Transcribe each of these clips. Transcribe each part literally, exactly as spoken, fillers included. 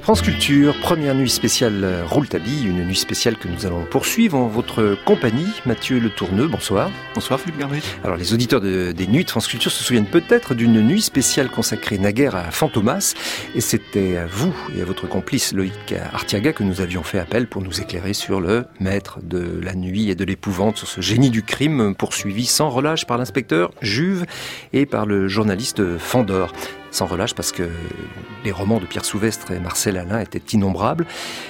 France Culture, première nuit spéciale Rouletabille, une nuit spéciale que nous allons poursuivre en votre compagnie. Mathieu Le Tourneux, bonsoir. Bonsoir Philippe Garbry. Alors les auditeurs de, des nuits de France Culture se souviennent peut-être d'une nuit spéciale consacrée naguère à Fantomas. Et c'était à vous et à votre complice Loïc Artiaga que nous avions fait appel pour nous éclairer sur le maître de la nuit et de l'épouvante, sur ce génie du crime poursuivi sans relâche par l'inspecteur Juve et par le journaliste Fandor. Sans relâche parce que les romans de Pierre Souvestre et Marcel Alain étaient innombrables.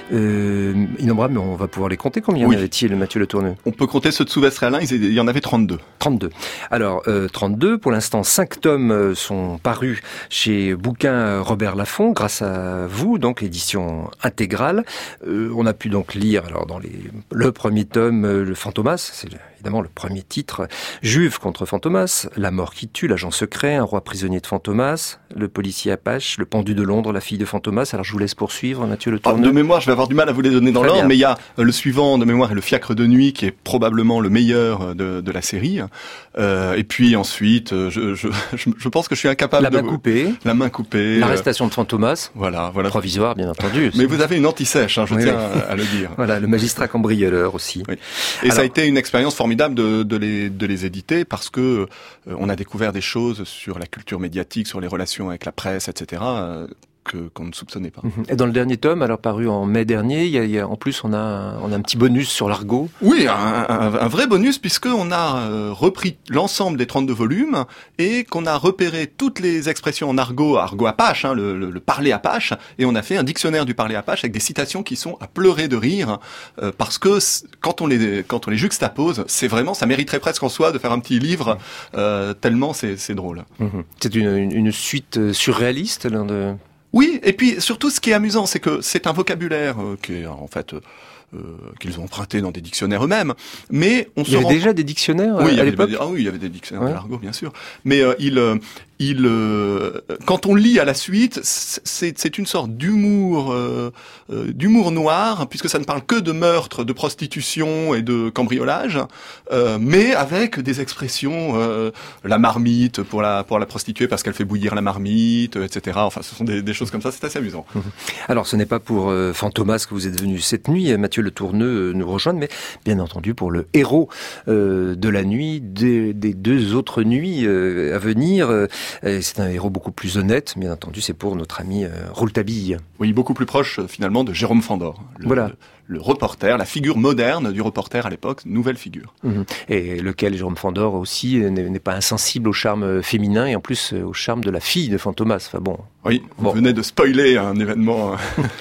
Euh, innombrables, mais on va pouvoir les compter. Combien oui. y avait-il, Mathieu Le Tourneux ? On peut compter ceux de Souvestre et Alain, il y en avait trente-deux. trente-deux. Alors, euh, trente-deux, pour l'instant, cinq tomes sont parus chez Bouquin Robert Laffont, grâce à vous, donc édition intégrale. Euh, on a pu donc lire, alors dans les, le premier tome, euh, le Fantomas, c'est évidemment le premier titre, Juve contre Fantomas, La mort qui tue, l'agent secret, un roi prisonnier de Fantomas, le policier Apache, le pendu de Londres, la fille de Fantomas. Alors je vous laisse poursuivre, Mathieu Le Tourneux. Ah, de mémoire, je vais avoir du mal à vous les donner dans l'ordre, mais il y a euh, le suivant de mémoire, le Fiacre de nuit, qui est probablement le meilleur de, de la série. Euh, et puis ensuite, je, je, je, je pense que je suis incapable la de... main coupée. La main coupée. L'arrestation de Fantomas. Voilà, voilà. Provisoire, bien entendu. Mais vous avez une anti-sèche, hein, je oui, tiens oui. À, à le dire. Voilà, le magistrat cambrioleur aussi. Oui. Et Alors, ça a été une expérience formidable de, de, les, de les éditer parce que euh, on a découvert des choses sur la culture médiatique, sur les relations avec la presse, et cetera, euh, que qu'on ne soupçonnait pas. Et dans le dernier tome, alors paru en mai dernier, il y a, il y a en plus on a on a un petit bonus sur l'argot. Oui, un, un, un vrai bonus puisque on a euh, repris l'ensemble des trente-deux volumes et qu'on a repéré toutes les expressions en argot, argot apache, hein, le, le, le parler apache, et on a fait un dictionnaire du parler apache avec des citations qui sont à pleurer de rire euh, parce que quand on les quand on les juxtapose, c'est vraiment, ça mériterait presque en soi de faire un petit livre euh, tellement c'est c'est drôle. Mmh. C'est une, une, une suite surréaliste là de. Oui, et puis surtout ce qui est amusant, c'est que c'est un vocabulaire euh, qui est en fait euh, euh, qu'ils ont emprunté dans des dictionnaires eux-mêmes, mais on se il y avait rend... déjà des dictionnaires oui, à à l'époque. Des... Ah oui, il y avait des dictionnaires ouais. de l'argot, bien sûr. Mais euh, il, euh, il, euh, quand on lit à la suite, c'est, c'est une sorte d'humour, euh, euh, d'humour noir, puisque ça ne parle que de meurtre, de prostitution et de cambriolage, euh, mais avec des expressions, euh, la marmite pour la pour la prostituée parce qu'elle fait bouillir la marmite, et cetera. Enfin, ce sont des, des choses comme ça. C'est assez amusant. Alors, ce n'est pas pour euh, Fantomas que vous êtes venu cette nuit, Mathieu Le Tourneux euh, nous rejoindre, mais bien entendu pour le héros euh, de la nuit, des, des deux autres nuits euh, à venir. Euh, c'est un héros beaucoup plus honnête, bien entendu, c'est pour notre ami euh, Rouletabille. Oui, beaucoup plus proche finalement de Jérôme Fandor. Le, voilà. Le, le reporter, la figure moderne du reporter à l'époque, nouvelle figure. Mmh. Et lequel, Jérôme Fandor aussi, n'est, n'est pas insensible au charme féminin et en plus au charme de la fille de Fantomas. Enfin bon. Oui, vous bon. venez de spoiler un événement.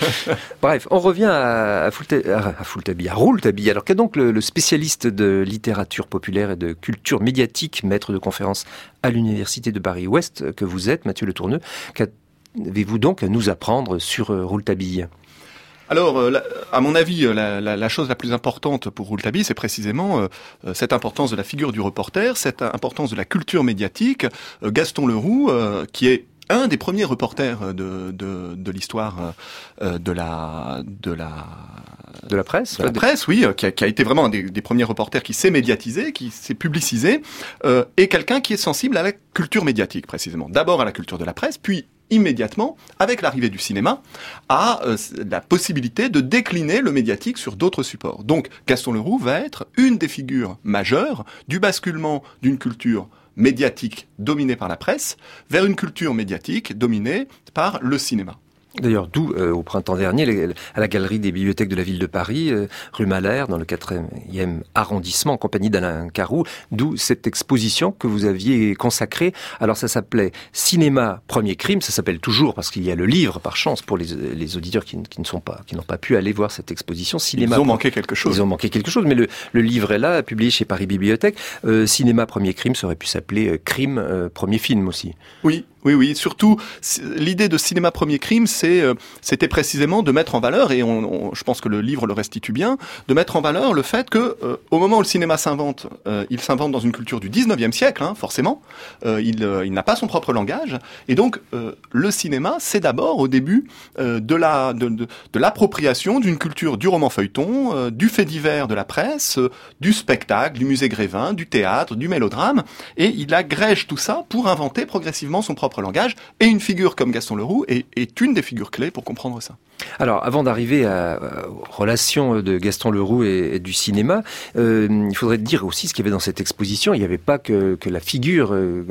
Bref, on revient à, à, Foulta, à, Foultabille, à Rouletabille. Alors qu'est donc le, le spécialiste de littérature populaire et de culture médiatique, maître de conférences à l'université de Paris-Ouest que vous êtes, Mathieu Le Tourneux, qu'avez-vous donc à nous apprendre sur euh, Rouletabille ? Alors, euh, à mon avis, la, la, la chose la plus importante pour Rouletabille, c'est précisément euh, cette importance de la figure du reporter, cette importance de la culture médiatique. Euh, Gaston Leroux, euh, qui est un des premiers reporters de, de, de l'histoire euh, de la de la de la presse, de la presse, oui, qui a, qui a été vraiment un des, des premiers reporters qui s'est médiatisé, qui s'est publicisé, euh, et quelqu'un qui est sensible à la culture médiatique précisément. D'abord à la culture de la presse, puis immédiatement, avec l'arrivée du cinéma, à euh, la possibilité de décliner le médiatique sur d'autres supports. Donc, Gaston Leroux va être une des figures majeures du basculement d'une culture médiatique dominée par la presse vers une culture médiatique dominée par le cinéma. D'ailleurs, d'où, euh, au printemps dernier, à la Galerie des bibliothèques de la ville de Paris, euh, rue Malher, dans le quatrième arrondissement, en compagnie d'Alain Carroux, d'où cette exposition que vous aviez consacrée. Alors, ça s'appelait Cinéma, premier crime. Ça s'appelle toujours, parce qu'il y a le livre, par chance, pour les, les auditeurs qui, qui ne sont pas, qui n'ont pas pu aller voir cette exposition. Cinéma, Ils ont manqué quelque chose. Ils ont manqué quelque chose, mais le, le livre est là, publié chez Paris Bibliothèque. Euh, Cinéma, premier crime, ça aurait pu s'appeler euh, Crime, euh, premier film aussi. Oui. Oui, oui. Surtout, l'idée de Cinéma Premier Crime, c'est, euh, c'était précisément de mettre en valeur, et on, on, je pense que le livre le restitue bien, de mettre en valeur le fait que, euh, au moment où le cinéma s'invente, euh, il s'invente dans une culture du dix-neuvième siècle, hein, forcément. Euh, il, euh, il n'a pas son propre langage, et donc euh, le cinéma, c'est d'abord au début euh, de la de, de, de l'appropriation d'une culture du roman feuilleton, euh, du fait divers de la presse, euh, du spectacle, du musée Grévin, du théâtre, du mélodrame, et il agrège tout ça pour inventer progressivement son propre langage, et une figure comme Gaston Leroux est, est une des figures clés pour comprendre ça. Alors, avant d'arriver à, à, aux relations de Gaston Leroux et, et du cinéma, euh, il faudrait dire aussi ce qu'il y avait dans cette exposition. Il n'y avait pas que, que la figure euh,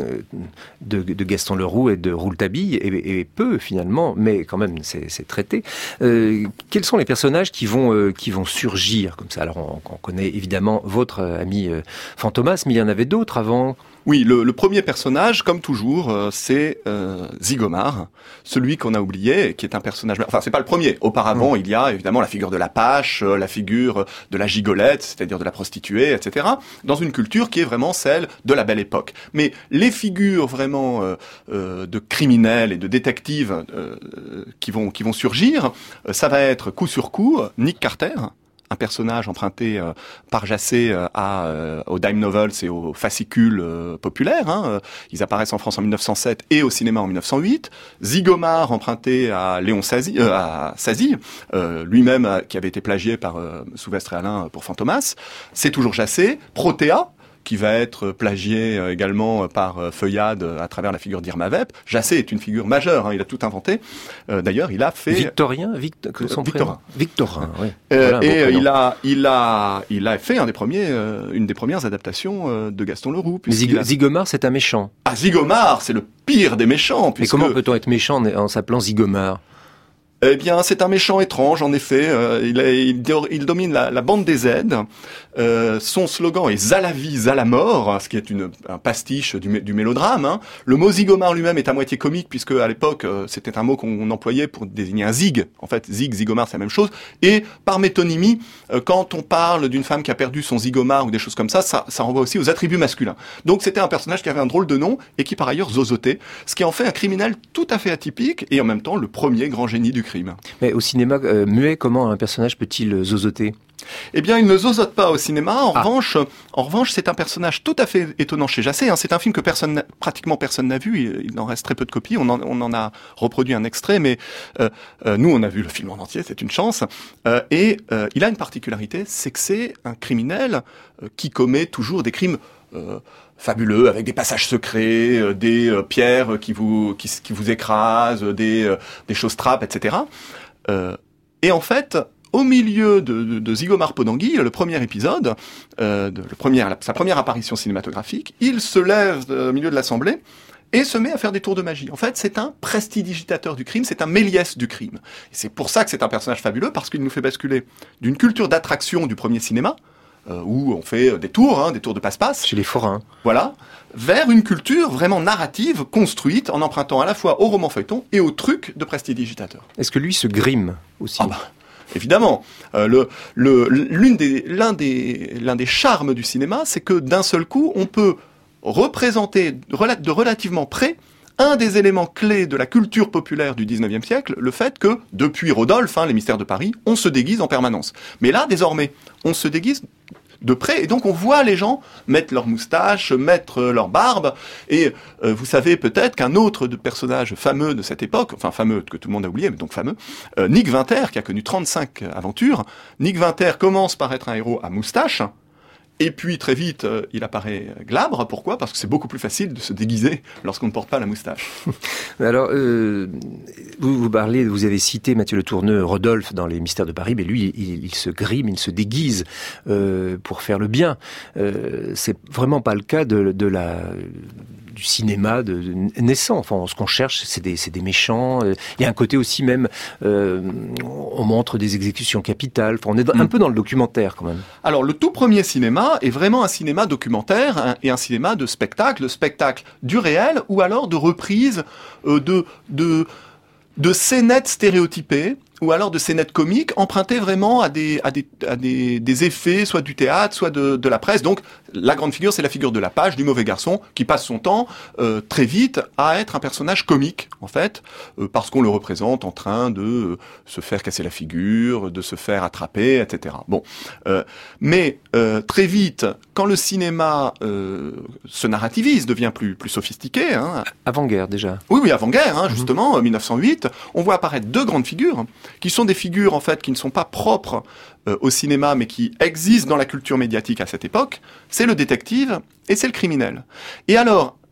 de, de Gaston Leroux et de Rouletabille, et, et peu finalement, mais quand même c'est, c'est traité. Euh, quels sont les personnages qui vont, euh, qui vont surgir comme ça? Alors, on, on connaît évidemment votre ami euh, Fantomas, mais il y en avait d'autres avant. Oui, le, le premier personnage, comme toujours, euh, c'est euh, Zigomar, celui qu'on a oublié, qui est un personnage... Enfin, c'est pas le premier. Auparavant, mmh. il y a évidemment la figure de la Pache, euh, la figure de la gigolette, c'est-à-dire de la prostituée, et cetera, dans une culture qui est vraiment celle de la Belle Époque. Mais les figures vraiment euh, euh, de criminels et de détectives euh, qui vont qui vont surgir, euh, ça va être coup sur coup Nick Carter, un personnage emprunté euh, par Jacet euh, à, euh, aux dime novels et aux fascicules euh, populaires. Hein. Ils apparaissent en France en mille neuf cent sept et au cinéma en mille neuf cent huit. Zigomar, emprunté à Léon Sazy, euh, à Sazy, euh, lui-même euh, qui avait été plagié par euh, Souvestre et Alain pour Fantomas. C'est toujours Jacet. Protéa, qui va être plagié également par Feuillade à travers la figure d'Irma Vep. Jacet est une figure majeure, hein, il a tout inventé. Euh, d'ailleurs, il a fait... Victorien, Vict... son Victorin. Victorin, oui. Euh, voilà, et il a, il a, il a fait un des premiers, euh, une des premières adaptations euh, de Gaston Leroux. Zig- a... Zigomar, c'est un méchant. Ah, Zigomar, c'est le pire des méchants. Mais comment peut-on être méchant en, en s'appelant Zigomar ? Eh bien, c'est un méchant étrange, en effet. Euh, il, est, il, il domine la, la bande des aides. Euh, son slogan est « Zala vie, Zala mort », ce qui est une, un pastiche du, du mélodrame. Hein. Le mot Zigomar lui-même est à moitié comique, puisque à l'époque, euh, c'était un mot qu'on employait pour désigner un zig. En fait, zig, Zigomar, c'est la même chose. Et par métonymie, euh, quand on parle d'une femme qui a perdu son Zigomar ou des choses comme ça, ça, ça renvoie aussi aux attributs masculins. Donc, c'était un personnage qui avait un drôle de nom et qui, par ailleurs, zozotait, ce qui en fait un criminel tout à fait atypique et en même temps le premier grand génie du crime. Mais au cinéma euh, muet, comment un personnage peut-il zozoter ? Eh bien, il ne zozote pas au cinéma. En ah. revanche, en revanche, c'est un personnage tout à fait étonnant chez Jacet. Hein. C'est un film que personne, pratiquement personne n'a vu. Il, il en reste très peu de copies. On en, on en a reproduit un extrait, mais euh, euh, nous, on a vu le film en entier. C'est une chance. Euh, et euh, il a une particularité, c'est que c'est un criminel euh, qui commet toujours des crimes euh, fabuleux, avec des passages secrets, euh, des euh, pierres qui vous qui, qui vous écrasent, des euh, des choses trappes, et cetera. Euh, et en fait, au milieu de, de, de Zigomar Podangui, le premier épisode, euh, de, le premier, sa première apparition cinématographique, il se lève au milieu de l'Assemblée et se met à faire des tours de magie. En fait, c'est un prestidigitateur du crime, c'est un Méliès du crime. Et c'est pour ça que c'est un personnage fabuleux, parce qu'il nous fait basculer d'une culture d'attraction du premier cinéma, euh, où on fait des tours, hein, des tours de passe-passe. Chez les forains. Voilà. Vers une culture vraiment narrative, construite, en empruntant à la fois au roman feuilleton et au truc de prestidigitateur. Est-ce que lui se grime aussi ? Ah bah. Évidemment, euh, le, le, l'une des, l'un des, l'un des charmes du cinéma, c'est que d'un seul coup, on peut représenter de relativement près un des éléments clés de la culture populaire du dix-neuvième siècle, le fait que, depuis Rodolphe, hein, les mystères de Paris, on se déguise en permanence. Mais là, désormais, on se déguise de près, et donc on voit les gens mettre leurs moustaches, mettre leur barbe, et euh, vous savez peut-être qu'un autre de personnage fameux de cette époque, enfin fameux, que tout le monde a oublié, mais donc fameux, euh, Nick Winter, qui a connu trente-cinq aventures. Nick Winter commence par être un héros à moustache, et puis très vite, euh, il apparaît glabre. Pourquoi ? Parce que c'est beaucoup plus facile de se déguiser lorsqu'on ne porte pas la moustache. Alors, euh, vous, vous parlez, vous avez cité Mathieu Le Tourneux, Rodolphe dans Les Mystères de Paris, mais lui, il, il se grime, il se déguise euh, pour faire le bien. Euh, c'est vraiment pas le cas de, de la du cinéma de, de naissant. Enfin, ce qu'on cherche, c'est des, c'est des méchants. Il y a un côté aussi même, euh, on montre des exécutions capitales. Enfin, on est un mmh. peu dans le documentaire quand même. Alors, le tout premier cinéma est vraiment un cinéma documentaire hein, et un cinéma de spectacle, spectacle du réel ou alors de reprise euh, de de de scénettes stéréotypées ou alors de scénettes comiques empruntées vraiment à des à des à des, des effets soit du théâtre soit de de la presse. Donc la grande figure, c'est la figure de la Page, du mauvais garçon, qui passe son temps euh, très vite à être un personnage comique en fait, euh, parce qu'on le représente en train de euh, se faire casser la figure, de se faire attraper, et cetera. Bon, euh, mais euh, très vite, quand le cinéma euh, se narrativise, devient plus plus sophistiqué. Hein, avant-guerre déjà. Oui, oui, avant-guerre, hein, justement, en mmh. mille neuf cent huit, on voit apparaître deux grandes figures, qui sont des figures en fait qui ne sont pas propres euh, au cinéma, mais qui existent dans la culture médiatique à cette époque. C'est le détective et c'est le criminel. Et alors,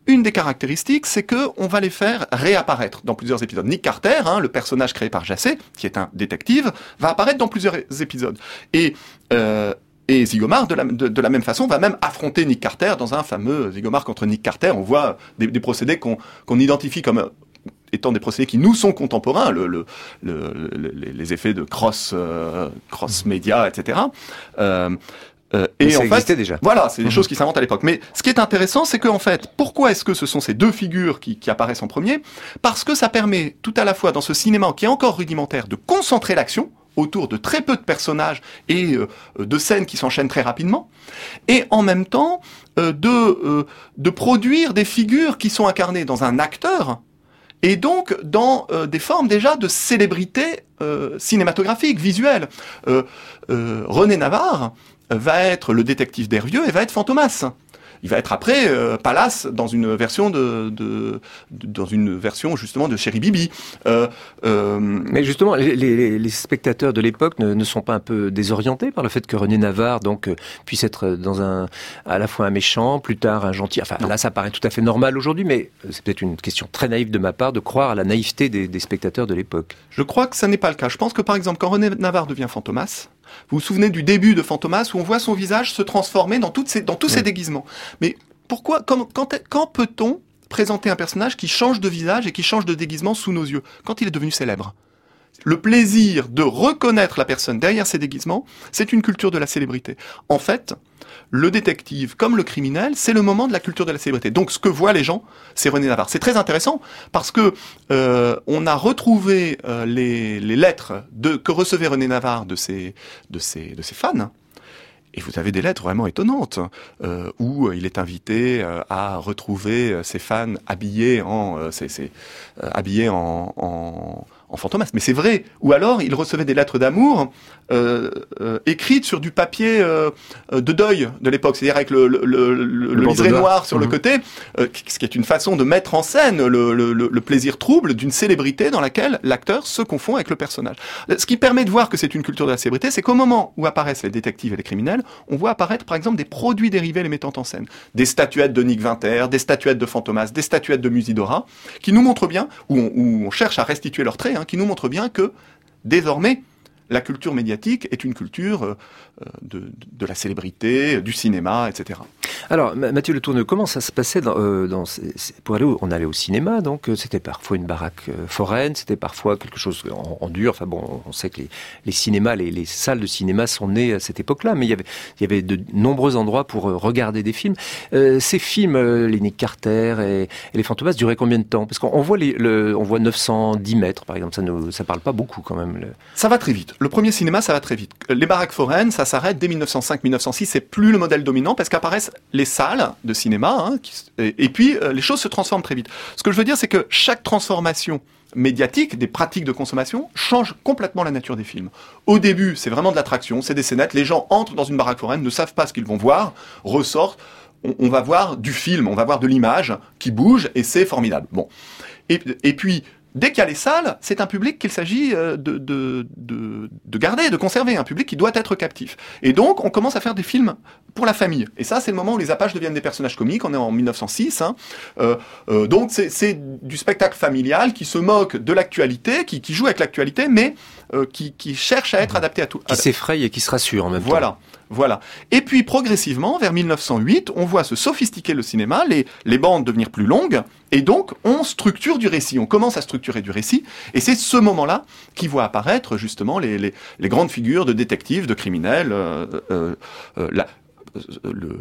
une des caractéristiques, c'est que on va les faire réapparaître dans plusieurs épisodes. Nick Carter, hein, le personnage créé par Jacet, qui est un détective, va apparaître dans plusieurs épisodes. Et euh, Et Zygomar, de la, de, de la même façon, va même affronter Nick Carter dans un fameux Zygomar contre Nick Carter. On voit des, des procédés qu'on, qu'on identifie comme étant des procédés qui nous sont contemporains, le, le, le, le, les effets de cross, euh, cross média, et cetera. Euh, euh, et ça en existait fait, déjà. Voilà, c'est des mmh. choses qui s'inventent à l'époque. Mais ce qui est intéressant, c'est qu'en fait, pourquoi est-ce que ce sont ces deux figures qui, qui apparaissent en premier ? Parce que ça permet tout à la fois dans ce cinéma qui est encore rudimentaire de concentrer l'action autour de très peu de personnages et euh, de scènes qui s'enchaînent très rapidement, et en même temps euh, de, euh, de produire des figures qui sont incarnées dans un acteur, et donc dans euh, des formes déjà de célébrité euh, cinématographique, visuelle. Euh, euh, René Navarre va être le détective d'Hervieux et va être Fantomas. Il va être après euh, Pallas dans une version de, de, de dans une version justement de Chéri Bibi. Euh, euh... Mais justement, les, les, les spectateurs de l'époque ne, ne sont pas un peu désorientés par le fait que René Navarre donc euh, puisse être dans un à la fois un méchant, plus tard un gentil. Enfin non. Là, ça paraît tout à fait normal aujourd'hui, mais c'est peut-être une question très naïve de ma part de croire à la naïveté des, des spectateurs de l'époque. Je crois que ça n'est pas le cas. Je pense que par exemple, quand René Navarre devient Fantomas, vous vous souvenez du début de Fantomas où on voit son visage se transformer dans, toutes ces, dans tous oui. ses déguisements. Mais pourquoi, quand, quand, quand peut-on présenter un personnage qui change de visage et qui change de déguisement sous nos yeux, quand il est devenu célèbre ? Le plaisir de reconnaître la personne derrière ses déguisements, c'est une culture de la célébrité. En fait, le détective, comme le criminel, c'est le moment de la culture de la célébrité. Donc, ce que voient les gens, c'est René Navarre. C'est très intéressant parce que euh, on a retrouvé euh, les, les lettres de, que recevait René Navarre de ses, de ses, de ses fans. Et vous avez des lettres vraiment étonnantes euh, où il est invité euh, à retrouver ses fans habillés en, euh, c'est, c'est, euh, habillés en, en en Fantomas, mais c'est vrai. Ou alors, il recevait des lettres d'amour euh, euh, écrites sur du papier euh, de deuil de l'époque, c'est-à-dire avec le, le, le, le, le liseré noir, noir sur mmh. le côté, euh, ce qui est une façon de mettre en scène le, le, le plaisir trouble d'une célébrité dans laquelle l'acteur se confond avec le personnage. Ce qui permet de voir que c'est une culture de la célébrité, c'est qu'au moment où apparaissent les détectives et les criminels, on voit apparaître par exemple des produits dérivés les mettant en scène. Des statuettes de Nick Winter, des statuettes de Fantomas, des statuettes de Musidora, qui nous montrent bien, où on, où on cherche à restituer leurs traits, qui nous montre bien que, désormais, la culture médiatique est une culture euh, de, de la célébrité, du cinéma, et cetera. Alors, Mathieu Le Tourneux, comment ça se passait dans, euh, dans pour aller au, on allait au cinéma, donc c'était parfois une baraque euh, foraine, c'était parfois quelque chose en, en dur. Enfin bon, on sait que les, les cinémas, les, les salles de cinéma sont nées à cette époque-là, mais il y avait, il y avait de nombreux endroits pour regarder des films. Euh, ces films, euh, les Nick Carter et, et les Fantomas, duraient combien de temps ? Parce qu'on on voit les, le, on voit neuf cent dix mètres, par exemple. Ça ne, ça parle pas beaucoup quand même. Le... Ça va très vite. Le premier cinéma, ça va très vite. Les baraques foraines, ça s'arrête dès mille neuf cent cinq mille neuf cent six. C'est plus le modèle dominant parce qu'apparaissent les salles de cinéma, hein, qui, et, et puis euh, les choses se transforment très vite. Ce que je veux dire, c'est que chaque transformation médiatique, des pratiques de consommation, change complètement la nature des films. Au début, c'est vraiment de l'attraction, c'est des scénettes, les gens entrent dans une baraque foraine, ne savent pas ce qu'ils vont voir, ressortent, on, on va voir du film, on va voir de l'image qui bouge, et c'est formidable. Bon. Et, et puis, dès qu'il y a les salles, c'est un public qu'il s'agit de, de, de, de garder, de conserver, un public qui doit être captif. Et donc, on commence à faire des films pour la famille. Et ça, c'est le moment où les Apaches deviennent des personnages comiques. On est en mille neuf cent six. Hein. Euh, euh, donc, c'est, c'est du spectacle familial qui se moque de l'actualité, qui, qui joue avec l'actualité, mais euh, qui, qui cherche à être adapté à tout. Qui s'effraie et qui se rassure en même voilà. temps. Voilà. Et puis, progressivement, vers mille neuf cent huit, on voit se sophistiquer le cinéma, les, les bandes devenir plus longues, et donc, on structure du récit. On commence à structurer du récit, et c'est ce moment-là qui voit apparaître, justement, les, les, les grandes figures de détectives, de criminels, euh, euh, euh, la, euh, le...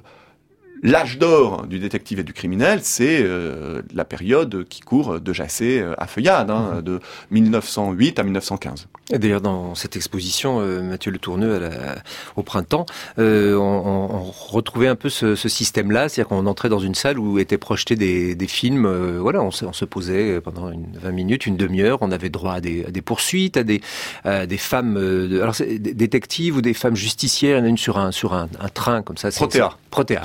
L'âge d'or du détective et du criminel, c'est euh, la période qui court de Jacet à Feuillade, hein, de mille neuf cent huit à mille neuf cent quinze. Et d'ailleurs, dans cette exposition, euh, Mathieu Le Tourneux, à la, au printemps, euh, on, on retrouvait un peu ce, ce système-là, c'est-à-dire qu'on entrait dans une salle où étaient projetés des, des films. Euh, voilà, on se, on se posait pendant une, vingt minutes, une demi-heure, on avait droit à des, à des poursuites, à des, à des femmes, euh, de, alors c'est des détectives ou des femmes justicières. Il y en a une sur un, sur un, un train comme ça. C'est, Protéa. C'est, Protéa. Alors c'est un classique.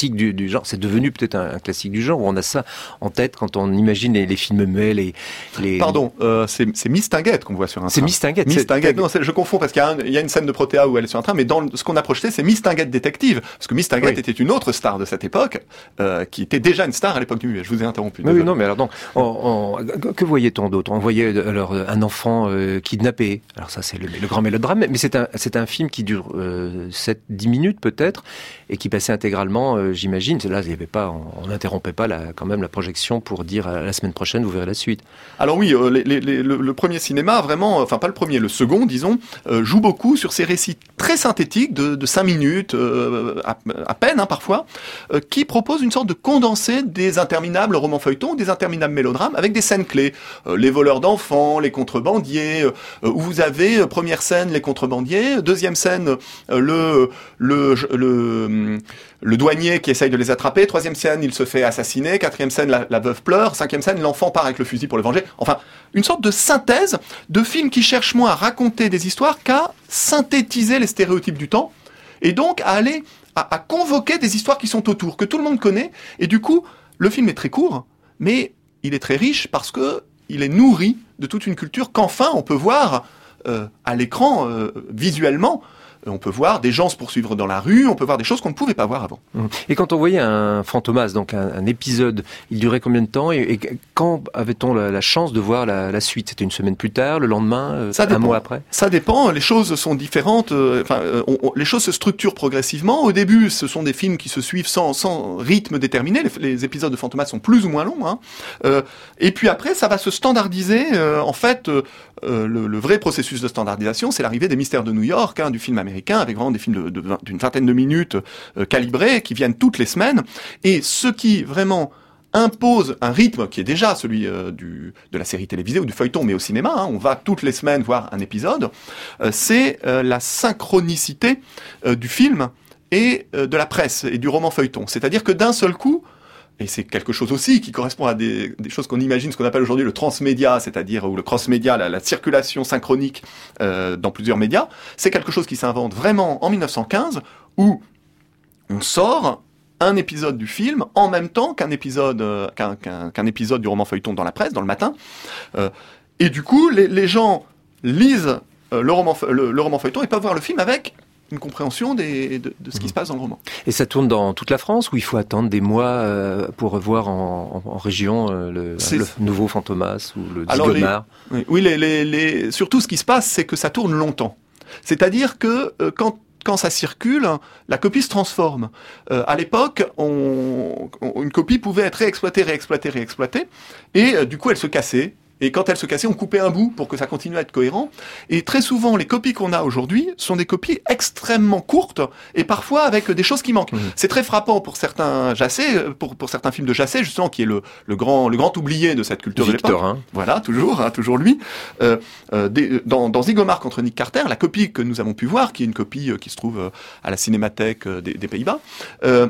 classique du, du genre. C'est devenu peut-être un, un classique du genre où on a ça en tête quand on imagine les, les films muets, les, les... Pardon, euh, c'est, c'est Mistinguett qu'on voit sur un train. C'est Mistinguett. Mistinguett. Non, c'est, je confonds parce qu'il y a, un, il y a une scène de Protea où elle est sur un train, mais dans ce qu'on a projeté, c'est Mistinguett détective, parce que Mistinguett oui. était une autre star de cette époque, euh, qui était déjà une star à l'époque du muet. Je vous ai interrompu. Oui, oui, non, mais alors donc, on, on, que voyait-on d'autre? On voyait alors un enfant euh, kidnappé. Alors ça, c'est le, le grand mélodrame, mais c'est un, c'est un film qui dure euh, sept dix minutes peut-être, et qui passait intégralement, euh, j'imagine. Là, il y avait pas, on n'interrompait pas la, quand même la projection pour dire euh, la semaine prochaine, vous verrez la suite. Alors oui, euh, les, les, les, le, le premier cinéma, vraiment, enfin pas le premier, le second, disons, euh, joue beaucoup sur ces récits très synthétiques de, de cinq minutes, euh, à, à peine hein, parfois, euh, qui proposent une sorte de condensé des interminables romans feuilletons, des interminables mélodrames, avec des scènes clés. Euh, les voleurs d'enfants, les contrebandiers, euh, où vous avez, euh, première scène, les contrebandiers, deuxième scène, euh, le, le, le, le, le douanier qui essaye de les attraper, troisième scène, il se fait assassiner, quatrième scène, la, la veuve pleure, cinquième scène, l'enfant part avec le fusil pour le venger. Enfin, une sorte de synthèse de films qui cherchent moins à raconter des histoires qu'à synthétiser les stéréotypes du temps, et donc à aller, à, à convoquer des histoires qui sont autour, que tout le monde connaît, et du coup, le film est très court, mais il est très riche parce que il est nourri de toute une culture qu'enfin on peut voir euh, à l'écran, euh, visuellement. On peut voir des gens se poursuivre dans la rue, on peut voir des choses qu'on ne pouvait pas voir avant. Et quand on voyait un Fantomas, donc un, un épisode, il durait combien de temps et, et quand avait-on la, la chance de voir la, la suite? C'était une semaine plus tard, le lendemain, euh, Ça un dépend. mois après? Ça dépend, les choses sont différentes, euh, enfin, on, on, les choses se structurent progressivement. Au début, ce sont des films qui se suivent sans, sans rythme déterminé, les, les épisodes de Fantomas sont plus ou moins longs, hein. euh, et puis après, ça va se standardiser. Euh, en fait, euh, le, le vrai processus de standardisation, c'est l'arrivée des Mystères de New York, hein, du film américain, avec vraiment des films de, de, d'une vingtaine de minutes euh, calibrés, qui viennent toutes les semaines. Et ce qui vraiment impose un rythme qui est déjà celui euh, du, de la série télévisée ou du feuilleton, mais au cinéma, hein, on va toutes les semaines voir un épisode, euh, c'est euh, la synchronicité euh, du film et euh, de la presse et du roman feuilleton. C'est-à-dire que d'un seul coup, et c'est quelque chose aussi qui correspond à des, des choses qu'on imagine, ce qu'on appelle aujourd'hui le transmédia, c'est-à-dire ou le cross-média, la, la circulation synchronique euh, dans plusieurs médias. C'est quelque chose qui s'invente vraiment en mille neuf cent quinze, où on sort un épisode du film en même temps qu'un épisode, euh, qu'un, qu'un, qu'un épisode du roman feuilleton dans la presse, dans le matin. Euh, et du coup, les, les gens lisent euh, le, roman, le, le roman feuilleton et peuvent voir le film avec une compréhension des, de, de ce qui mmh. se passe dans le roman. Et ça tourne dans toute la France ou il faut attendre des mois euh, pour voir en, en, en région euh, le, le nouveau Fantomas ou le Zigomar? les, Oui, les, les, les, surtout ce qui se passe, c'est que ça tourne longtemps. C'est-à-dire que euh, quand quand ça circule, la copie se transforme. Euh, à l'époque, on, on, une copie pouvait être réexploitée, réexploitée, réexploitée, et euh, du coup elle se cassait. Et quand elle se cassait, on coupait un bout pour que ça continue à être cohérent. Et très souvent, les copies qu'on a aujourd'hui sont des copies extrêmement courtes et parfois avec des choses qui manquent. Mmh. C'est très frappant pour certains Jacet, pour, pour certains films de Jacet, justement, qui est le, le grand, le grand oublié de cette culture Victor, de l'époque. Hein. Voilà, toujours, hein, toujours lui. Euh, euh, des, dans, dans Zigomar contre Nick Carter, la copie que nous avons pu voir, qui est une copie euh, qui se trouve euh, à la Cinémathèque euh, des, des Pays-Bas, euh,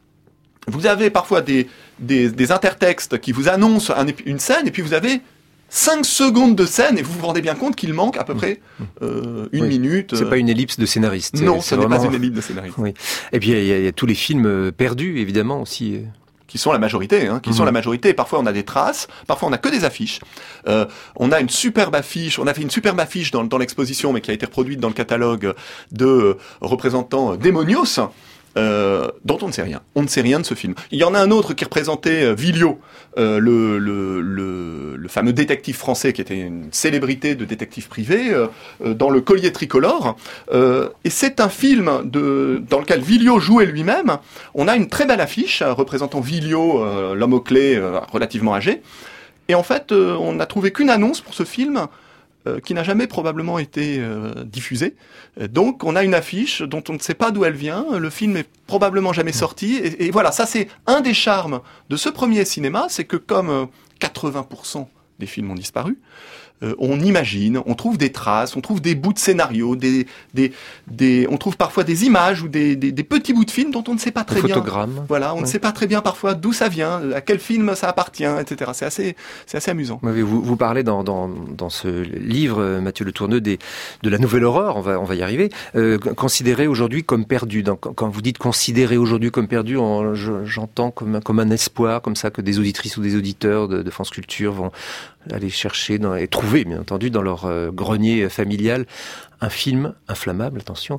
vous avez parfois des, des, des intertextes qui vous annoncent un, une scène, et puis vous avez cinq secondes de scène, et vous vous rendez bien compte qu'il manque à peu près euh, une oui. minute. C'est pas une ellipse de scénariste. Non, c'est ce vraiment... n'est pas une ellipse de scénariste. Oui. Et puis il y, y a tous les films perdus, évidemment, aussi. Qui sont la majorité, hein, qui mmh. sont la majorité. Parfois on a des traces, parfois on a que des affiches. Euh, on a une superbe affiche, on a fait une superbe affiche dans, dans l'exposition, mais qui a été reproduite dans le catalogue de euh, représentants Démonios. Euh, dont on ne sait rien. On ne sait rien de ce film. Il y en a un autre qui représentait euh, Villio, euh, le, le, le, le fameux détective français qui était une célébrité de détective privé, euh, euh, dans Le Collier tricolore. Euh, et c'est un film de, dans lequel Villio jouait lui-même. On a une très belle affiche euh, représentant Villio, euh, l'homme aux clés, euh, relativement âgé. Et en fait, euh, on n'a trouvé qu'une annonce pour ce film euh, qui n'a jamais probablement été euh, diffusée. Donc on a une affiche dont on ne sait pas d'où elle vient, le film n'est probablement jamais sorti, et, et voilà, ça c'est un des charmes de ce premier cinéma, c'est que comme quatre-vingts pour cent des films ont disparu, euh, on imagine, on trouve des traces, on trouve des bouts de scénario, des, des, des, on trouve parfois des images ou des, des, des petits bouts de films dont on ne sait pas très bien. Photogrammes. Voilà, on ouais. ne sait pas très bien parfois d'où ça vient, à quel film ça appartient, et cetera. C'est assez, c'est assez amusant. Oui, vous, vous parlez dans, dans, dans ce livre, Mathieu Le Tourneux, des, de la nouvelle horreur, on va, on va y arriver, euh, considérée aujourd'hui comme perdue. Donc, quand vous dites considérée aujourd'hui comme perdue, on, je, j'entends comme, comme un espoir, comme ça, que des auditrices ou des auditeurs de, de France Culture vont aller chercher dans, et trouver, bien entendu, dans leur euh, grenier familial, un film inflammable, attention,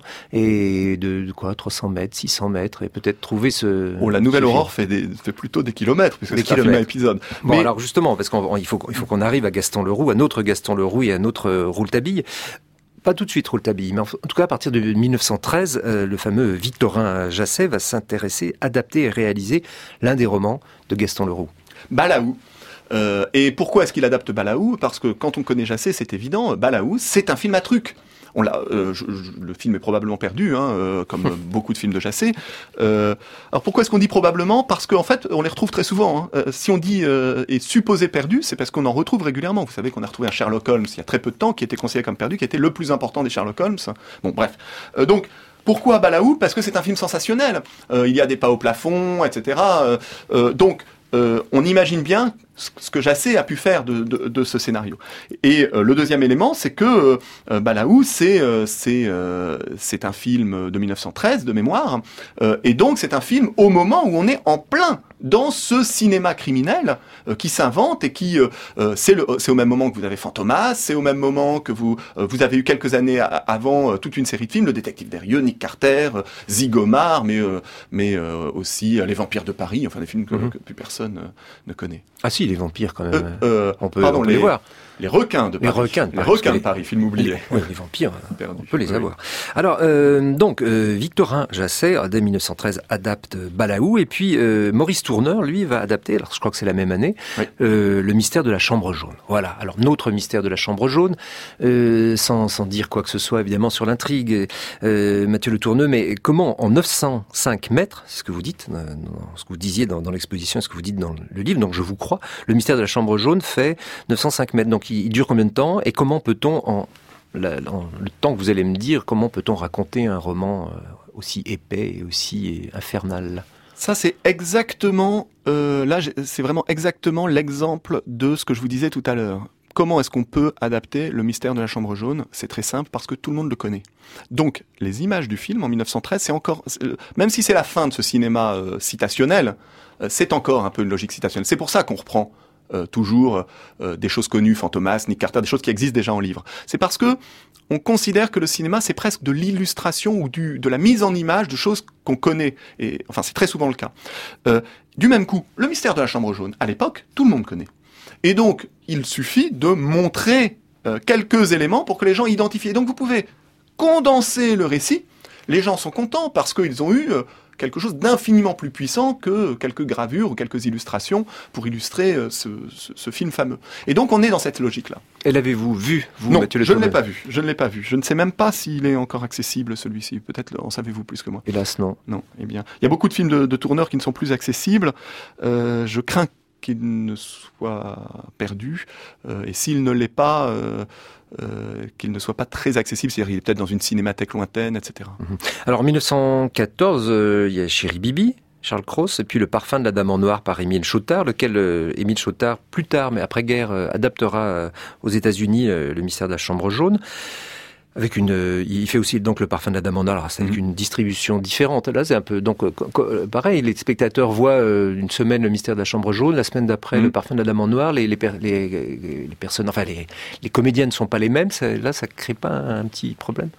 et de, de quoi, trois cents mètres, six cents mètres, et peut-être trouver ce... Oh, la nouvelle horreur fait, des, fait plutôt des kilomètres, puisque des c'est kilomètres. Un film à épisode. Bon, mais... alors justement, parce qu'il faut, il faut qu'on arrive à Gaston Leroux, à notre Gaston Leroux et à notre euh, Rouletabille. Pas tout de suite Rouletabille, mais en tout cas à partir de mille neuf cent treize, euh, le fameux Victorin Jasset va s'intéresser, adapter et réaliser l'un des romans de Gaston Leroux. Balaou. Euh, et pourquoi est-ce qu'il adapte Balaou ? Parce que quand on connaît Jasset, c'est évident, Balaou, c'est un film à trucs. On l'a, euh, je, je, le film est probablement perdu, hein, euh, comme beaucoup de films de Jasset. Euh, alors pourquoi est-ce qu'on dit probablement ? Parce qu'en fait, on les retrouve très souvent. Hein. Euh, si on dit euh, est supposé perdu, c'est parce qu'on en retrouve régulièrement. Vous savez qu'on a retrouvé un Sherlock Holmes il y a très peu de temps, qui était considéré comme perdu, qui était le plus important des Sherlock Holmes. Bon, bref. Euh, donc, pourquoi Balaou ? Parce que c'est un film sensationnel. Euh, il y a des pas au plafond, et cetera. Euh, euh, donc, Euh, on imagine bien ce que Jasset a pu faire de, de, de ce scénario. Et euh, le deuxième élément, c'est que euh, Balaou, c'est euh, c'est euh, c'est un film de mille neuf cent treize de mémoire, euh, et donc c'est un film au moment où on est en plein dans ce cinéma criminel euh, qui s'invente et qui euh, euh, c'est le c'est au même moment que vous avez Fantomas, c'est au même moment que vous euh, vous avez eu quelques années a, avant euh, toute une série de films, Le Détective Derieux, Nick Carter, euh, Zigomar, mais euh, mais euh, aussi euh, Les Vampires de Paris, enfin des films que, mm-hmm. que plus personne euh, ne connaît. Ah si, les vampires quand même. Euh, euh, on peut, pardon, on peut les, les voir. Les requins de Paris. Les requins de Paris. Les requins de Paris, film oublié. Les, oui, les vampires, Perdu. on peut les oui. avoir. Alors, euh, donc, euh, Victorin Jasset, dès mille neuf cent treize, adapte Balaou, et puis euh, Maurice Tourneur, lui, va adapter, alors je crois que c'est la même année, oui. euh, Le Mystère de la Chambre Jaune. Voilà, alors notre Mystère de la Chambre Jaune, euh, sans, sans dire quoi que ce soit, évidemment, sur l'intrigue, euh, Mathieu Le Tourneux, mais comment, en neuf cent cinq mètres, c'est ce que vous dites, dans, ce que vous disiez dans, dans l'exposition, ce que vous dites dans le livre, donc je vous crois, Le Mystère de la Chambre Jaune fait neuf cent cinq mètres, donc il, il dure combien de temps ? Et comment peut-on, en, la, en le temps que vous allez me dire, comment peut-on raconter un roman aussi épais et aussi infernal ? Ça, c'est exactement, euh, là, c'est vraiment exactement l'exemple de ce que je vous disais tout à l'heure. Comment est-ce qu'on peut adapter Le Mystère de la Chambre Jaune ? C'est très simple, parce que tout le monde le connaît. Donc, les images du film, en mille neuf cent treize, c'est encore, même si c'est la fin de ce cinéma euh, citationnel, euh, c'est encore un peu une logique citationnelle. C'est pour ça qu'on reprend Euh, toujours euh, des choses connues, Fantomas, Nick Carter, des choses qui existent déjà en livre. C'est parce que on considère que le cinéma, c'est presque de l'illustration ou du, de la mise en image de choses qu'on connaît. Et enfin, c'est très souvent le cas. Euh, du même coup, Le Mystère de la Chambre Jaune, à l'époque, tout le monde connaît. Et donc, il suffit de montrer euh, quelques éléments pour que les gens identifient. Et donc, vous pouvez condenser le récit. Les gens sont contents parce qu'ils ont eu... Euh, quelque chose d'infiniment plus puissant que quelques gravures ou quelques illustrations pour illustrer ce, ce, ce film fameux. Et donc on est dans cette logique-là. Et l'avez-vous vu, vous, Non, Mathieu Le je Tourneux ? ne l'ai pas vu. Je ne l'ai pas vu. Je ne sais même pas s'il est encore accessible, celui-ci. Peut-être en savez-vous plus que moi. Hélas, non. Non, eh bien. Il y a beaucoup de films de, de tourneurs qui ne sont plus accessibles. Euh, je crains qu'il ne soit perdu. Euh, et s'il ne l'est pas... Euh, Euh, qu'il ne soit pas très accessible, c'est-à-dire qu'il est peut-être dans une cinémathèque lointaine, et cetera. Mmh. Alors en mille neuf cent quatorze, euh, il y a Chéri Bibi, Charles Cros, et puis Le Parfum de la Dame en Noir par Émile Chautard, lequel euh, Émile Chautard, plus tard, mais après-guerre, euh, adaptera euh, aux États-Unis euh, Le Mystère de la Chambre Jaune. Avec une, euh, il fait aussi donc Le Parfum de la Dame en Noir, c'est avec mmh. une distribution différente. Là, c'est un peu donc euh, pareil. Les spectateurs voient euh, une semaine Le Mystère de la Chambre Jaune, la semaine d'après mmh. Le Parfum de la Dame en Noir. Les les, per, les, les personnes, enfin les les comédiens ne sont pas les mêmes. Ça, là, ça crée pas un, un petit problème?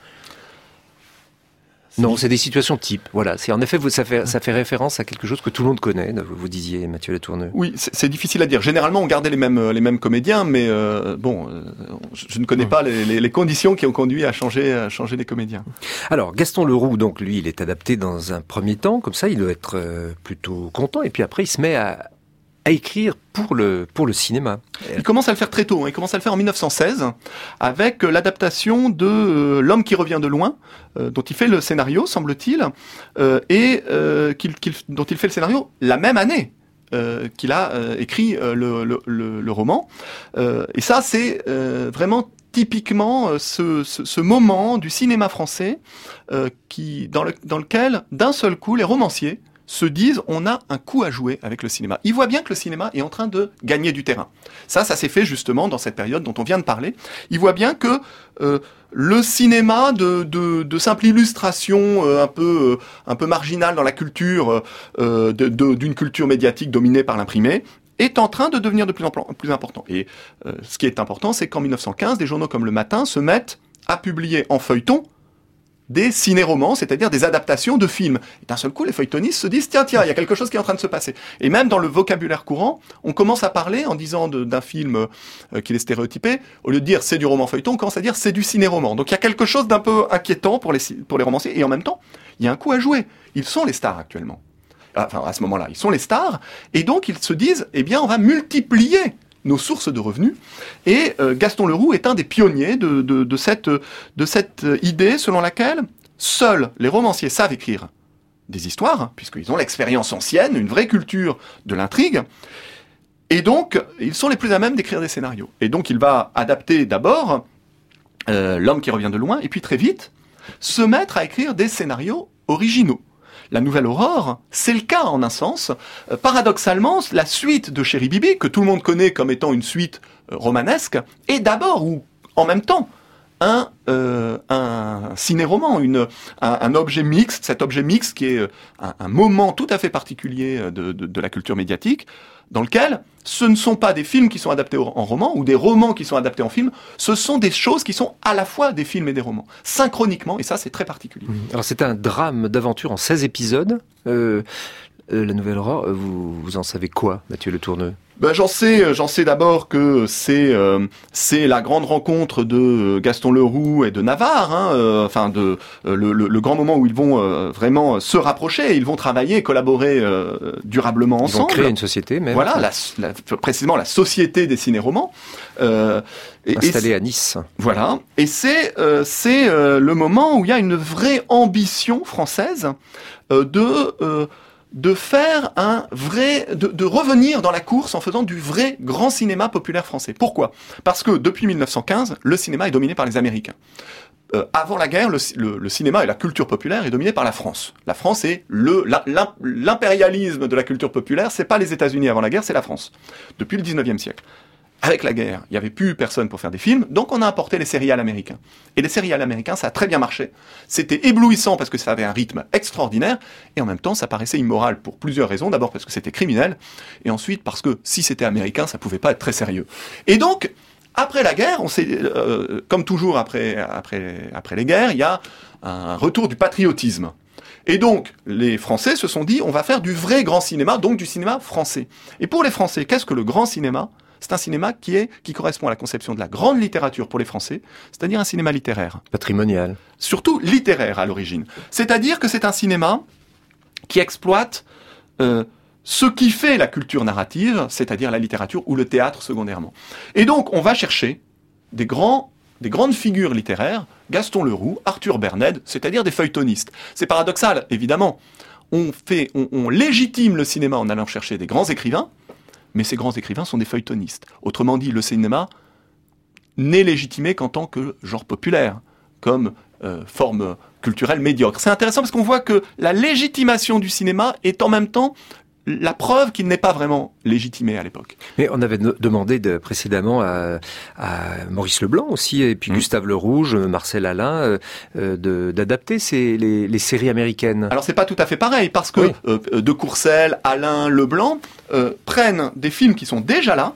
Non, c'est des situations types. Voilà, c'est en effet ça fait ça fait référence à quelque chose que tout le monde connaît. Vous disiez, Mathieu Le Tourneux. Oui, c'est, c'est difficile à dire. Généralement, on gardait les mêmes les mêmes comédiens, mais euh, bon, euh, je, je ne connais pas les, les, les conditions qui ont conduit à changer à changer les comédiens. Alors, Gaston Leroux, donc lui, il est adapté dans un premier temps, comme ça, il doit être euh, plutôt content, et puis après, il se met à à écrire pour le, pour le cinéma. Il commence à le faire très tôt. Hein. Il commence à le faire en mille neuf cent seize avec euh, l'adaptation de euh, L'homme qui revient de loin, euh, dont il fait le scénario, semble-t-il, euh, et euh, qu'il, qu'il, dont il fait le scénario la même année euh, qu'il a euh, écrit euh, le, le, le, le roman. Euh, et ça, c'est euh, vraiment typiquement euh, ce, ce, ce moment du cinéma français euh, qui, dans, le, dans lequel, d'un seul coup, les romanciers se disent on a un coup à jouer avec le cinéma. Ils voient bien que le cinéma est en train de gagner du terrain. Ça, ça s'est fait justement dans cette période dont on vient de parler. Ils voient bien que euh, le cinéma de, de, de simple illustration euh, un peu euh, un peu marginale dans la culture euh, de, de, d'une culture médiatique dominée par l'imprimé est en train de devenir de plus en plus important. Et euh, ce qui est important, c'est qu'en dix-neuf cent quinze, des journaux comme Le Matin se mettent à publier en feuilleton des ciné-romans, c'est-à-dire des adaptations de films. Et d'un seul coup, les feuilletonistes se disent, tiens, tiens, il y a quelque chose qui est en train de se passer. Et même dans le vocabulaire courant, on commence à parler, en disant de, d'un film euh, qu'il est stéréotypé, au lieu de dire c'est du roman feuilleton, on commence à dire c'est du ciné-roman. Donc il y a quelque chose d'un peu inquiétant pour les, pour les romanciers, et en même temps, il y a un coup à jouer. Ils sont les stars actuellement. Enfin, à ce moment-là, ils sont les stars, et donc ils se disent, eh bien, on va multiplier nos sources de revenus. Et euh, Gaston Leroux est un des pionniers de, de, de, cette, de cette idée selon laquelle seuls les romanciers savent écrire des histoires, hein, puisqu'ils ont l'expérience ancienne, une vraie culture de l'intrigue, et donc ils sont les plus à même d'écrire des scénarios. Et donc il va adapter d'abord euh, L'homme qui revient de loin, et puis très vite se mettre à écrire des scénarios originaux. La Nouvelle Aurore, c'est le cas en un sens. Euh, paradoxalement, la suite de Chéri Bibi, que tout le monde connaît comme étant une suite euh, romanesque, est d'abord ou en même temps un, euh, un ciné-roman, une, un, un objet mixte, cet objet mixte qui est un, un moment tout à fait particulier de, de, de la culture médiatique, dans lequel ce ne sont pas des films qui sont adaptés en roman ou des romans qui sont adaptés en film, ce sont des choses qui sont à la fois des films et des romans, synchroniquement, et ça c'est très particulier. Alors c'est un drame d'aventure en seize épisodes, euh, euh, La Nouvelle Aurore, vous, vous en savez quoi, Mathieu Le Tourneux ? Ben, j'en sais, j'en sais d'abord que c'est euh, c'est la grande rencontre de Gaston Leroux et de Navarre, hein, euh, enfin de euh, le, le, le grand moment où ils vont euh, vraiment se rapprocher, ils vont travailler, collaborer euh, durablement ensemble. Ils vont créer une société même. Voilà, la, la, précisément la société des ciné-romans. Euh, et, installée et à Nice. Voilà, et c'est euh, c'est euh, le moment où il y a une vraie ambition française euh, de euh, de faire un vrai, de, de revenir dans la course en faisant du vrai grand cinéma populaire français. Pourquoi ? Parce que depuis dix-neuf cent quinze, le cinéma est dominé par les Américains. Euh, avant la guerre, le, le, le cinéma et la culture populaire est dominé par la France. La France est le, la, l'impérialisme de la culture populaire, c'est pas les États-Unis avant la guerre, c'est la France. Depuis le dix-neuvième siècle. Avec la guerre, il n'y avait plus personne pour faire des films, donc on a importé les sérials américains. Et les sérials américains, ça a très bien marché. C'était éblouissant parce que ça avait un rythme extraordinaire, et en même temps, ça paraissait immoral pour plusieurs raisons. D'abord parce que c'était criminel, et ensuite parce que si c'était américain, ça pouvait pas être très sérieux. Et donc, après la guerre, on s'est, euh, comme toujours après, après, après les guerres, il y a un retour du patriotisme. Et donc, les Français se sont dit, on va faire du vrai grand cinéma, donc du cinéma français. Et pour les Français, qu'est-ce que le grand cinéma ? C'est un cinéma qui est qui correspond à la conception de la grande littérature pour les Français, c'est-à-dire un cinéma littéraire. Patrimonial. Surtout littéraire à l'origine. C'est-à-dire que c'est un cinéma qui exploite euh, ce qui fait la culture narrative, c'est-à-dire la littérature ou le théâtre secondairement. Et donc, on va chercher des grands des grandes figures littéraires, Gaston Leroux, Arthur Bernède, c'est-à-dire des feuilletonistes. C'est paradoxal, évidemment. On fait, on, on légitime le cinéma en allant chercher des grands écrivains, mais ces grands écrivains sont des feuilletonistes. Autrement dit, le cinéma n'est légitimé qu'en tant que genre populaire, comme euh, forme culturelle médiocre. C'est intéressant parce qu'on voit que la légitimation du cinéma est en même temps la preuve qu'il n'est pas vraiment légitimé à l'époque. Mais on avait no- demandé de, précédemment à, à Maurice Leblanc aussi, et puis mmh. Gustave Le Rouge, Marcel Alain, euh, de, d'adapter ces, les, les séries américaines. Alors c'est pas tout à fait pareil, parce que oui. euh, De Courcelles, Alain, Leblanc euh, prennent des films qui sont déjà là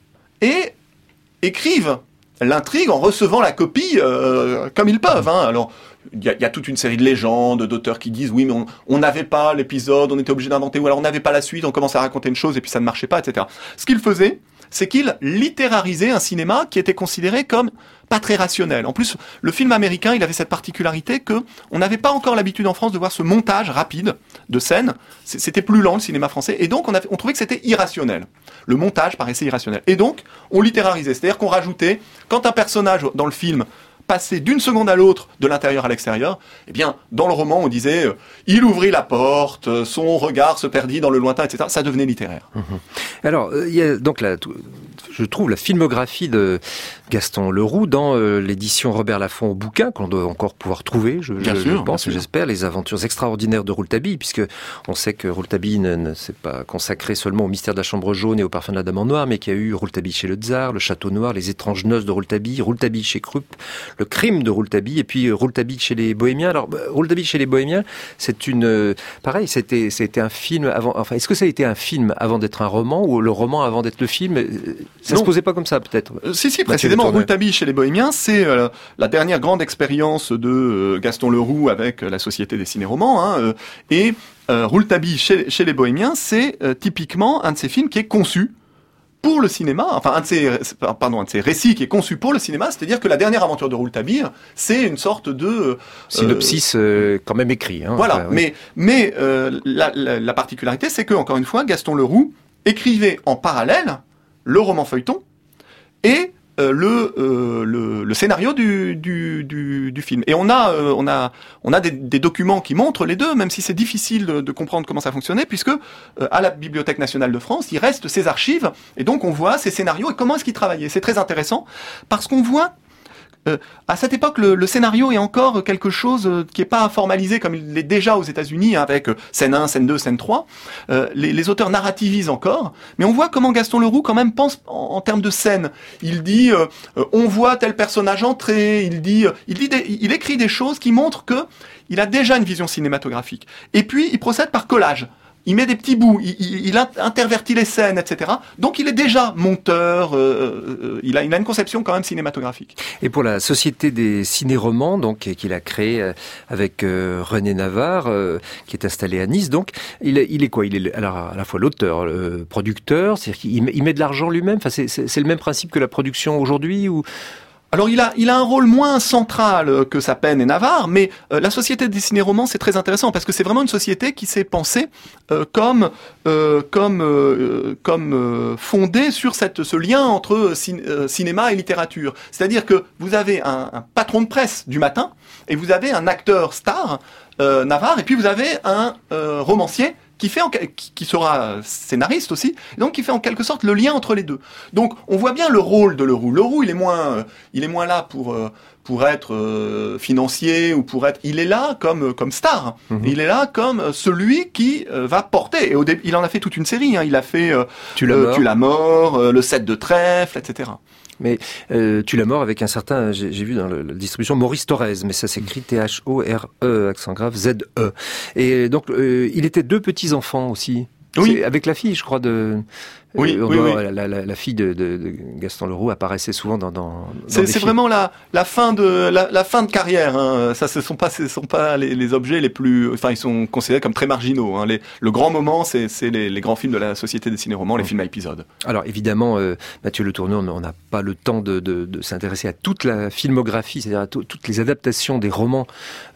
et écrivent l'intrigue en recevant la copie euh, comme ils peuvent. Hein. Alors il y, y a toute une série de légendes, d'auteurs qui disent oui, mais on n'avait pas l'épisode, on était obligé d'inventer, ou alors on n'avait pas la suite, on commençait à raconter une chose et puis ça ne marchait pas, et cetera. Ce qu'il faisait, c'est qu'il littérarisait un cinéma qui était considéré comme pas très rationnel. En plus, le film américain, il avait cette particularité que on n'avait pas encore l'habitude en France de voir ce montage rapide de scènes. C'était plus lent le cinéma français, et donc on, avait, on trouvait que c'était irrationnel. Le montage paraissait irrationnel, et donc on littérarisait, c'est-à-dire qu'on rajoutait quand un personnage dans le film passer d'une seconde à l'autre, de l'intérieur à l'extérieur. Eh bien, dans le roman, on disait euh, il ouvrit la porte, son regard se perdit dans le lointain, et cetera. Ça devenait littéraire. Mmh. Alors, il euh, y a donc la, je trouve la filmographie de Gaston Leroux dans euh, l'édition Robert Laffont au bouquin qu'on doit encore pouvoir trouver. Je, bien je, sûr, je pense, bien j'espère, les aventures extraordinaires de Rouletabille, puisque on sait que Rouletabille ne, ne s'est pas consacré seulement au mystère de la chambre jaune et au parfum de la dame en noir, mais qu'il y a eu Rouletabille chez le Tsar, le Château Noir, les étranges noces de Rouletabille, Rouletabille chez Krupp, le crime de Rouletabille, et puis Rouletabille chez les Bohémiens. Alors, Rouletabille chez les Bohémiens, c'est une, euh, pareil, c'était, c'était un film avant, enfin, est-ce que ça a été un film avant d'être un roman, ou le roman avant d'être le film? Ça non. se posait pas comme ça, peut-être? Euh, si, si, précisément, Rouletabille chez les Bohémiens, c'est euh, la dernière grande expérience de euh, Gaston Leroux avec euh, la Société des ciné-romans, hein, euh, et euh, Rouletabille chez, chez les Bohémiens, c'est euh, typiquement un de ces films qui est conçu pour le cinéma, enfin un de ces, pardon, un de ces récits qui est conçu pour le cinéma, c'est-à-dire que la dernière aventure de Rouletabille, c'est une sorte de euh, synopsis euh, quand même écrit. Hein, voilà, enfin, oui. mais mais euh, la, la, la particularité, c'est que encore une fois, Gaston Leroux écrivait en parallèle le roman feuilleton et euh, le, euh, le le scénario du du du, du film. Et on a euh, on a on a des, des documents qui montrent les deux, même si c'est difficile de, de comprendre comment ça fonctionnait, puisque euh, à la Bibliothèque nationale de France, il reste ces archives, et donc on voit ces scénarios et comment est-ce qu'ils travaillaient. C'est très intéressant parce qu'on voit Euh, à cette époque, le, le scénario est encore quelque chose euh, qui n'est pas formalisé comme il l'est déjà aux États-Unis, hein, avec euh, scène un, scène deux, scène trois. Euh, les, les auteurs narrativisent encore, mais on voit comment Gaston Leroux quand même pense en, en termes de scène. Il dit, euh, euh, on voit tel personnage entrer. Il dit, euh, il dit, des, il écrit des choses qui montrent que il a déjà une vision cinématographique. Et puis, il procède par collage. Il met des petits bouts, il, il, il intervertit les scènes, et cetera. Donc il est déjà monteur, euh, il, a, il a une conception quand même cinématographique. Et pour la Société des ciné-romans, donc qu'il a créée avec euh, René Navarre, euh, qui est installé à Nice, donc il, il est quoi? Il est alors à la fois l'auteur, le producteur, c'est-à-dire qu'il il met de l'argent lui-même. Enfin, c'est, c'est, c'est le même principe que la production aujourd'hui, ou? Alors il a il a un rôle moins central que sa peine et Navarre, mais euh, la Société des ciné-romans, c'est très intéressant parce que c'est vraiment une société qui s'est pensée euh, comme euh, comme euh, comme euh, fondée sur cette ce lien entre cin- euh, cinéma et littérature. C'est-à-dire que vous avez un, un patron de presse du matin et vous avez un acteur star, euh, Navarre, et puis vous avez un euh, romancier qui fait en, qui sera scénariste aussi, donc qui fait en quelque sorte le lien entre les deux. Donc on voit bien le rôle de Leroux. Leroux, il est moins, il est moins là pour pour être euh, financier ou pour être, il est là comme comme star. Mm-hmm. Il est là comme celui qui euh, va porter. Et au début, il en a fait toute une série. Hein. Il a fait euh, Tu la mort, Tu la mort, euh, le set de trèfle, et cetera. Mais euh, Tu la mort avec un certain, j'ai, j'ai vu dans le, la distribution, Maurice Thorez, mais ça s'écrit T H O R E, accent grave, Z E. Et donc, euh, il était deux petits-enfants aussi. Oui. C'est avec la fille, je crois, de... Oui, euh, oui, doit, oui. La, la, la fille de, de, de Gaston Leroux apparaissait souvent dans, dans, dans c'est, des c'est films. vraiment la, la fin de la, la fin de carrière. Hein. Ça, ce sont pas, ce sont pas les, les objets les plus, enfin, ils sont considérés comme très marginaux. Hein. Les, le grand moment, c'est, c'est les, les grands films de la Société des ciné-romans, les mmh. films à épisodes. Alors évidemment, euh, Mathieu Le Tourneur, on n'a pas le temps de, de, de s'intéresser à toute la filmographie, c'est-à-dire à t- toutes les adaptations des romans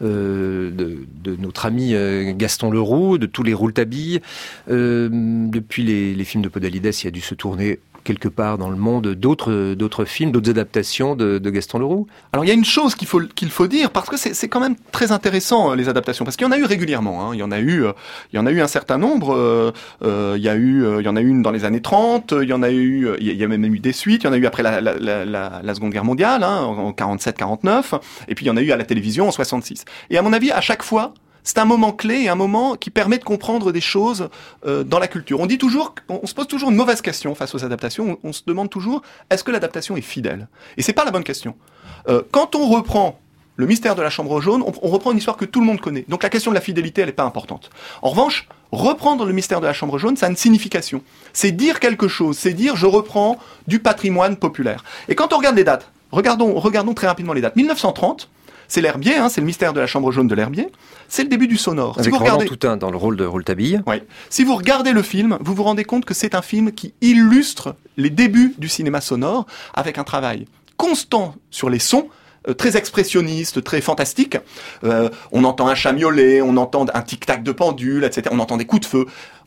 euh, de, de notre ami euh, Gaston Leroux, de tous les Rouletabille. Euh, depuis les, les films de Podalides, il y a dû se tourner quelque part dans le monde d'autres d'autres films, d'autres adaptations de, de Gaston Leroux. Alors il y a une chose qu'il faut qu'il faut dire parce que c'est c'est quand même très intéressant les adaptations parce qu'il y en a eu régulièrement. Hein. Il y en a eu il y en a eu un certain nombre. Euh, euh, il y a eu il y en a eu une dans les années trente. Il y en a eu il y a même eu des suites. Il y en a eu après la la la, la, la Seconde Guerre mondiale hein, en quarante-sept quarante-neuf. Et puis il y en a eu à la télévision en soixante-six. Et à mon avis à chaque fois c'est un moment clé et un moment qui permet de comprendre des choses euh, dans la culture. On dit toujours, on, on se pose toujours une mauvaise question face aux adaptations. On, on se demande toujours, est-ce que l'adaptation est fidèle ? Et c'est pas la bonne question. Euh, quand on reprend le mystère de la chambre jaune, on, on reprend une histoire que tout le monde connaît. Donc la question de la fidélité, elle est pas importante. En revanche, reprendre le mystère de la chambre jaune, ça a une signification. C'est dire quelque chose. C'est dire, je reprends du patrimoine populaire. Et quand on regarde les dates, regardons, regardons très rapidement les dates. dix-neuf cent trente. C'est l'Herbier, hein, c'est le mystère de la chambre jaune de l'Herbier. C'est le début du sonore. Avec si vous Roland regardez... Toutain dans le rôle de Rouletabille. Oui. Si vous regardez le film, vous vous rendez compte que c'est un film qui illustre les débuts du cinéma sonore avec un travail constant sur les sons, euh, très expressionniste, très fantastique. Euh, on entend un chat miauler, on entend un tic-tac de pendule, et cetera. On entend des coups de feu.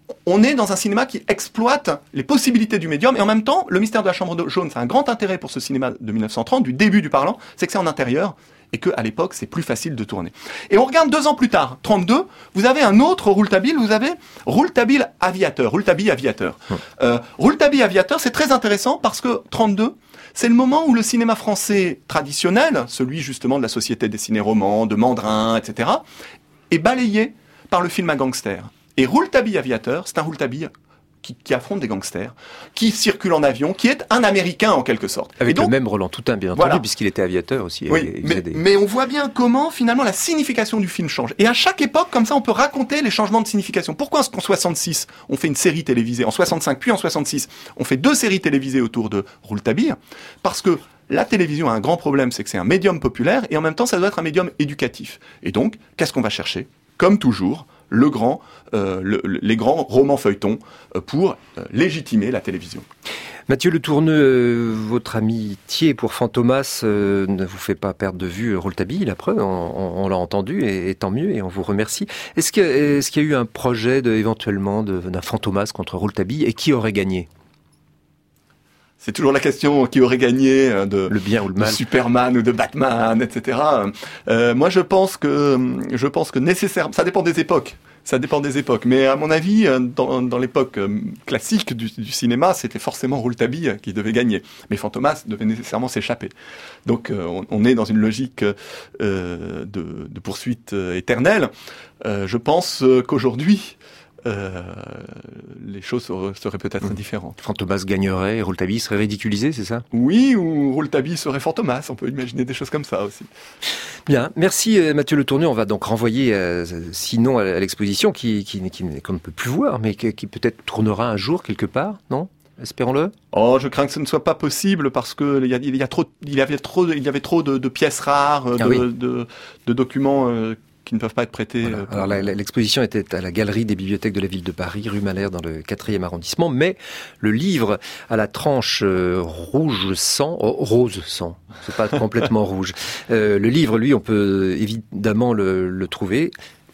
on est dans un cinéma qui exploite les possibilités du médium, et en même temps, Le Mystère de la Chambre jaune, c'est un grand intérêt pour ce cinéma de mille neuf cent trente, du début du parlant, c'est que c'est en intérieur, et qu'à l'époque, c'est plus facile de tourner. Et on regarde deux ans plus tard, trente-deux, vous avez un autre Rouletabille, vous avez Rouletabille Aviateur, Rouletabille Aviateur. Hum. Euh, Rouletabille Aviateur, c'est très intéressant parce que trente-deux, c'est le moment où le cinéma français traditionnel, celui justement de la Société des ciné-romans, de Mandrin, et cetera, est balayé par le film à gangster. Et Rouletabille Aviateur, c'est un Rouletabille qui, qui affronte des gangsters, qui circule en avion, qui est un Américain en quelque sorte. Avec donc, le même Roland Toutain, bien entendu, voilà. Puisqu'il était aviateur aussi. Oui, mais, des... mais on voit bien comment finalement la signification du film change. Et à chaque époque, comme ça, on peut raconter les changements de signification. Pourquoi est-ce qu'en soixante-six, on fait une série télévisée, en soixante-cinq puis en soixante-six, on fait deux séries télévisées autour de Rouletabille? Parce que la télévision a un grand problème, c'est que c'est un médium populaire, et en même temps, ça doit être un médium éducatif. Et donc, qu'est-ce qu'on va chercher? Comme toujours, le grand, euh, le, les grands romans feuilletons euh, pour euh, légitimer la télévision. Mathieu Le Tourneux, euh, votre amitié pour Fantomas euh, ne vous fait pas perdre de vue Rouletabille, la preuve, on, on, on l'a entendu, et, et tant mieux, et on vous remercie. Est-ce, que, est-ce qu'il y a eu un projet de, éventuellement de, d'un Fantomas contre Rouletabille, et qui aurait gagné? C'est toujours la question qui aurait gagné de, le bien ou le mal. De Superman ou de Batman, et cetera. Euh, moi, je pense que je pense que nécessairement, ça dépend des époques. Ça dépend des époques. Mais à mon avis, dans, dans l'époque classique du, du cinéma, c'était forcément Rouletabille qui devait gagner. Mais Fantomas devait nécessairement s'échapper. Donc, euh, on, on est dans une logique euh, de, de poursuite éternelle. Euh, je pense qu'aujourd'hui, Euh, les choses seraient, seraient peut-être mmh. différentes. Fantomas gagnerait et Rouletabille serait ridiculisé, c'est ça? Oui, ou Rouletabille serait Fantomas, on peut imaginer des choses comme ça aussi. Bien, merci Mathieu Le Tourneux. On va donc renvoyer euh, sinon à l'exposition qui, qui, qui, qu'on ne peut plus voir, mais qui, qui peut-être tournera un jour quelque part, non? Espérons-le. Oh, je crains que ce ne soit pas possible parce que il y, a, il y a trop, il y avait trop, il y avait trop de, de pièces rares, de, ah oui. de, de, de documents. Euh, qui ne peuvent pas être prêtés. Voilà. Alors la, la, l'exposition était à la Galerie des Bibliothèques de la Ville de Paris, rue Malher, dans le quatrième arrondissement, mais le livre à la tranche euh, rouge sang, oh, rose sang, c'est pas complètement rouge. Euh, le livre, lui, on peut évidemment le, le trouver.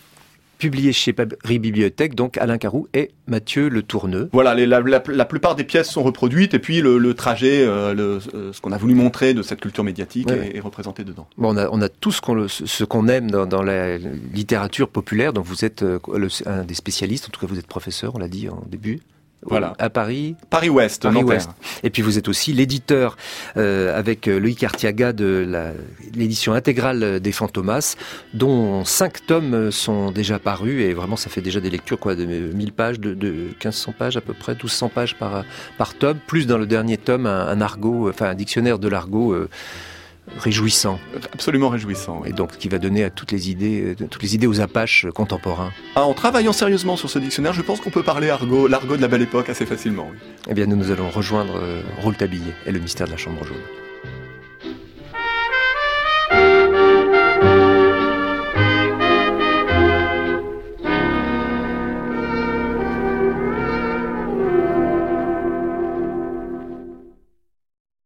Publié chez Paris Bibliothèque, donc Alain Caroux et Mathieu Le Tourneux. Voilà, les, la, la, la plupart des pièces sont reproduites et puis le, le trajet, euh, le, ce qu'on a voulu montrer de cette culture médiatique ouais. est, est représenté dedans. Bon, on a, on a tout ce qu'on, ce qu'on aime dans, dans la littérature populaire, donc vous êtes euh, le, un des spécialistes, en tout cas vous êtes professeur, on l'a dit en début. Voilà. À Paris. Paris-Ouest, Paris Ouest. Et puis vous êtes aussi l'éditeur euh, avec Loïc Artiaga de la, l'édition intégrale des Fantomas, dont cinq tomes sont déjà parus et vraiment ça fait déjà des lectures quoi, de mille pages, de, de quinze cents pages à peu près, douze cents pages par par tome, plus dans le dernier tome un, un argot, enfin un dictionnaire de l'argot. Euh, réjouissant. Absolument réjouissant. Oui. Et donc qui va donner à toutes les idées, toutes les idées aux Apaches contemporains. Ah, en travaillant sérieusement sur ce dictionnaire, je pense qu'on peut parler argot, l'argot de la Belle Époque assez facilement. Oui. Eh bien, nous, nous allons rejoindre euh, Rouletabille et le mystère de la Chambre jaune.